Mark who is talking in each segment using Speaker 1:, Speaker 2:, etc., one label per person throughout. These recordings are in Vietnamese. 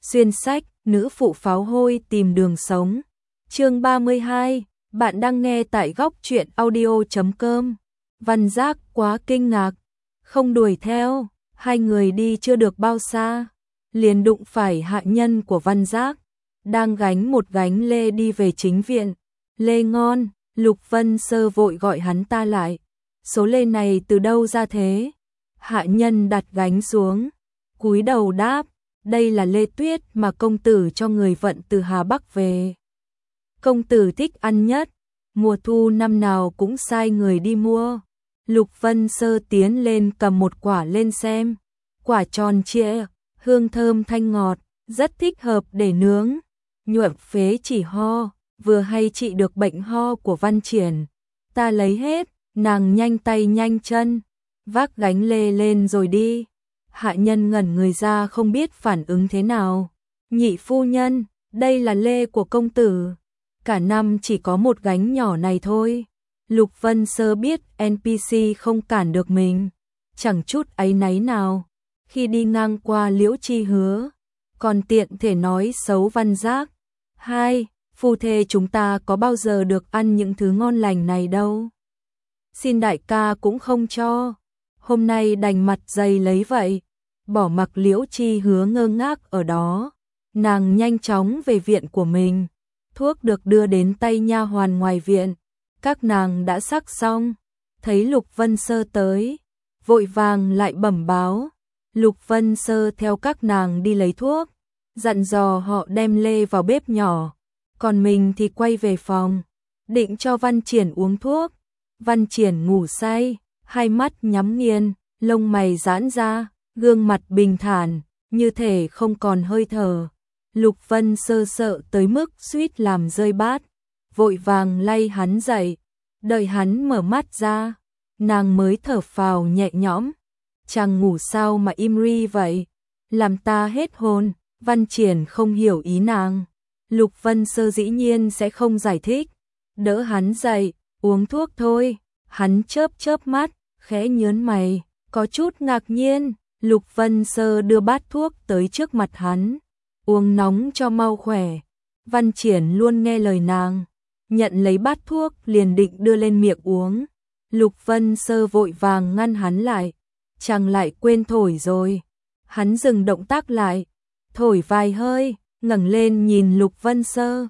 Speaker 1: Xuyên sách, nữ phụ pháo hôi tìm đường sống. Chương 32, bạn đang nghe tại góc truyện audio.com. Văn Giác quá kinh ngạc, không đuổi theo, hai người đi chưa được bao xa, liền đụng phải hạ nhân của Văn Giác, đang gánh một gánh lê đi về chính viện. Lê ngon, Lục Vân Sơ vội gọi hắn ta lại. Số lê này từ đâu ra thế? Hạ nhân đặt gánh xuống, cúi đầu đáp, đây là lê tuyết mà công tử cho người vận từ Hà Bắc về. Công tử thích ăn nhất, mùa thu năm nào cũng sai người đi mua. Lục Vân Sơ tiến lên cầm một quả lên xem, quả tròn trịa, hương thơm thanh ngọt, rất thích hợp để nướng. Nhuộm phế chỉ ho, vừa hay trị được bệnh ho của Văn Triển. Ta lấy hết, nàng nhanh tay nhanh chân, vác gánh lê lên rồi đi. Hạ nhân ngẩn người ra không biết phản ứng thế nào. Nhị phu nhân, đây là lê của công tử. Cả năm chỉ có một gánh nhỏ này thôi. Lục Vân Sơ biết NPC không cản được mình, chẳng chút áy náy nào. Khi đi ngang qua Liễu Chi Hứa, còn tiện thể nói xấu Văn Giác. Hai, phu thê chúng ta có bao giờ được ăn những thứ ngon lành này đâu. Xin đại ca cũng không cho. Hôm nay đành mặt dày lấy vậy. Bỏ mặc Liễu Chi Hứa ngơ ngác ở đó, nàng nhanh chóng về viện của mình. Thuốc được đưa đến tay nha hoàn ngoài viện, các nàng đã sắc xong. Thấy Lục Vân Sơ tới, vội vàng lại bẩm báo. Lục Vân Sơ theo các nàng đi lấy thuốc, dặn dò họ đem lê vào bếp nhỏ, còn mình thì quay về phòng, định cho Văn Triển uống thuốc. Văn Triển ngủ say, hai mắt nhắm nghiền, lông mày giãn ra, gương mặt bình thản, như thể không còn hơi thở. Lục Vân Sơ sợ tới mức suýt làm rơi bát, vội vàng lay hắn dậy. Đợi hắn mở mắt ra, nàng mới thở phào nhẹ nhõm. Chàng ngủ sao mà im ri vậy, làm ta hết hồn. Văn Triển không hiểu ý nàng. Lục Vân Sơ dĩ nhiên sẽ không giải thích, đỡ hắn dậy, uống thuốc thôi. Hắn chớp chớp mắt, khẽ nhớn mày, có chút ngạc nhiên. Lục Vân Sơ đưa bát thuốc tới trước mặt hắn, uống nóng cho mau khỏe. Văn Triển luôn nghe lời nàng, nhận lấy bát thuốc liền định đưa lên miệng uống. Lục Vân Sơ vội vàng ngăn hắn lại, chàng lại quên thổi rồi. Hắn dừng động tác lại, thổi vài hơi, ngẩng lên nhìn Lục Vân Sơ.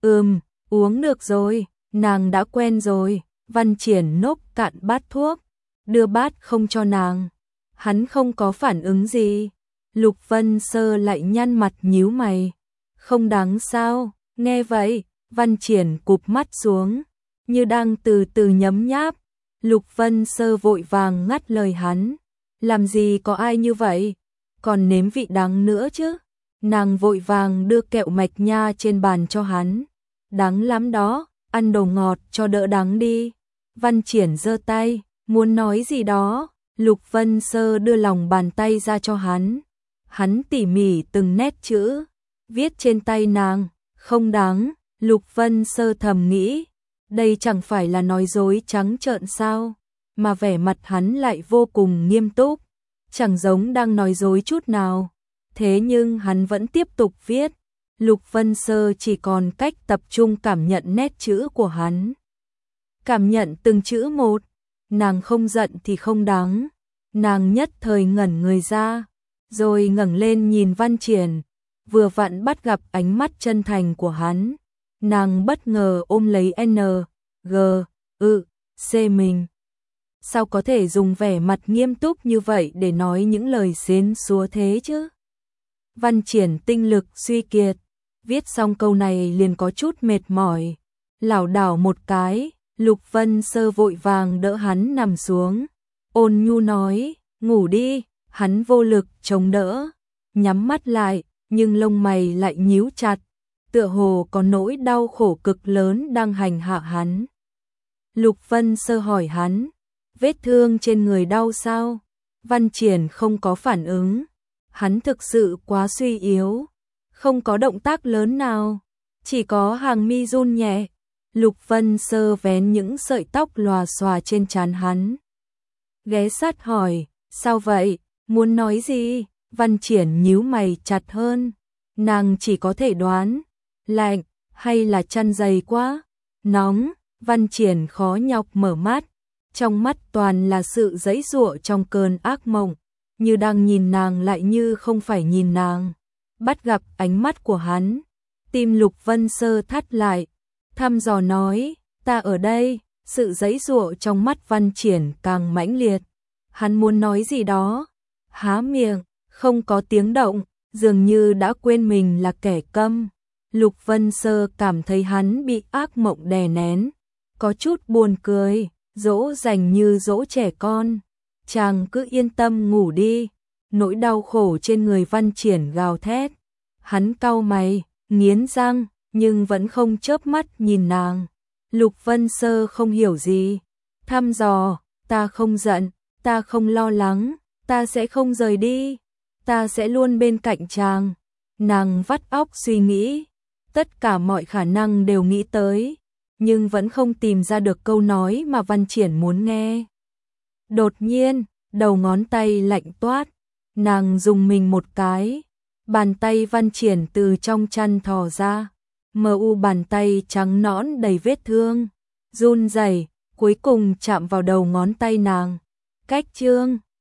Speaker 1: Uống được rồi, nàng đã quen rồi. Văn Triển nốc cạn bát thuốc, đưa bát không cho nàng. Hắn không có phản ứng gì. Lục Vân Sơ lại nhăn mặt nhíu mày. Không đáng sao? Nghe vậy, Văn Triển cụp mắt xuống, như đang từ từ nhấm nháp. Lục Vân Sơ vội vàng ngắt lời hắn. Làm gì có ai như vậy? Còn nếm vị đắng nữa chứ? Nàng vội vàng đưa kẹo mạch nha trên bàn cho hắn. Đắng lắm đó, ăn đồ ngọt cho đỡ đắng đi. Văn Triển giơ tay, muốn nói gì đó. Lục Vân Sơ đưa lòng bàn tay ra cho hắn. Hắn tỉ mỉ từng nét chữ, viết trên tay nàng. Không đáng. Lục Vân Sơ thầm nghĩ, đây chẳng phải là nói dối trắng trợn sao, mà vẻ mặt hắn lại vô cùng nghiêm túc, chẳng giống đang nói dối chút nào. Thế nhưng hắn vẫn tiếp tục viết. Lục Vân Sơ chỉ còn cách tập trung cảm nhận nét chữ của hắn, cảm nhận từng chữ một. Nàng không giận thì không đáng. Nàng nhất thời ngẩn người ra, rồi ngẩng lên nhìn Văn Triển, vừa vặn bắt gặp ánh mắt chân thành của hắn. Nàng bất ngờ ôm lấy C mình. Sao có thể dùng vẻ mặt nghiêm túc như vậy để nói những lời xến xúa thế chứ? Văn Triển tinh lực suy kiệt, viết xong câu này liền có chút mệt mỏi, lảo đảo một cái. Lục Vân Sơ vội vàng đỡ hắn nằm xuống, ôn nhu nói, ngủ đi. Hắn vô lực chống đỡ, nhắm mắt lại, nhưng lông mày lại nhíu chặt, tựa hồ có nỗi đau khổ cực lớn đang hành hạ hắn. Lục Vân Sơ hỏi hắn, vết thương trên người đau sao? Văn Triển không có phản ứng, hắn thực sự quá suy yếu, không có động tác lớn nào, chỉ có hàng mi run nhẹ. Lục Vân Sơ vén những sợi tóc lòa xòa trên trán hắn, ghé sát hỏi, sao vậy? Muốn nói gì? Văn Triển nhíu mày chặt hơn. Nàng chỉ có thể đoán, lạnh, hay là chăn dày quá, nóng. Văn Triển khó nhọc mở mắt, trong mắt toàn là sự giãy giụa trong cơn ác mộng, như đang nhìn nàng lại như không phải nhìn nàng. Bắt gặp ánh mắt của hắn, tim Lục Vân Sơ thắt lại, thăm dò nói, ta ở đây. Sự giãy giụa trong mắt Văn Triển càng mãnh liệt. Hắn muốn nói gì đó, há miệng, không có tiếng động, dường như đã quên mình là kẻ câm. Lục Vân Sơ cảm thấy hắn bị ác mộng đè nén, có chút buồn cười, dỗ dành như dỗ trẻ con. Chàng cứ yên tâm ngủ đi. Nỗi đau khổ trên người Văn Triển gào thét. Hắn cau mày, nghiến răng, nhưng vẫn không chớp mắt nhìn nàng. Lục Vân Sơ không hiểu gì, thăm dò, ta không giận, ta không lo lắng, ta sẽ không rời đi, ta sẽ luôn bên cạnh chàng. Nàng vắt óc suy nghĩ, tất cả mọi khả năng đều nghĩ tới, nhưng vẫn không tìm ra được câu nói mà Văn Triển muốn nghe. Đột nhiên, đầu ngón tay lạnh toát, nàng dùng mình một cái, bàn tay Văn Triển từ trong chăn thò ra. Bàn tay trắng nõn đầy vết thương, run rẩy, cuối cùng chạm vào đầu ngón tay nàng. Cách chương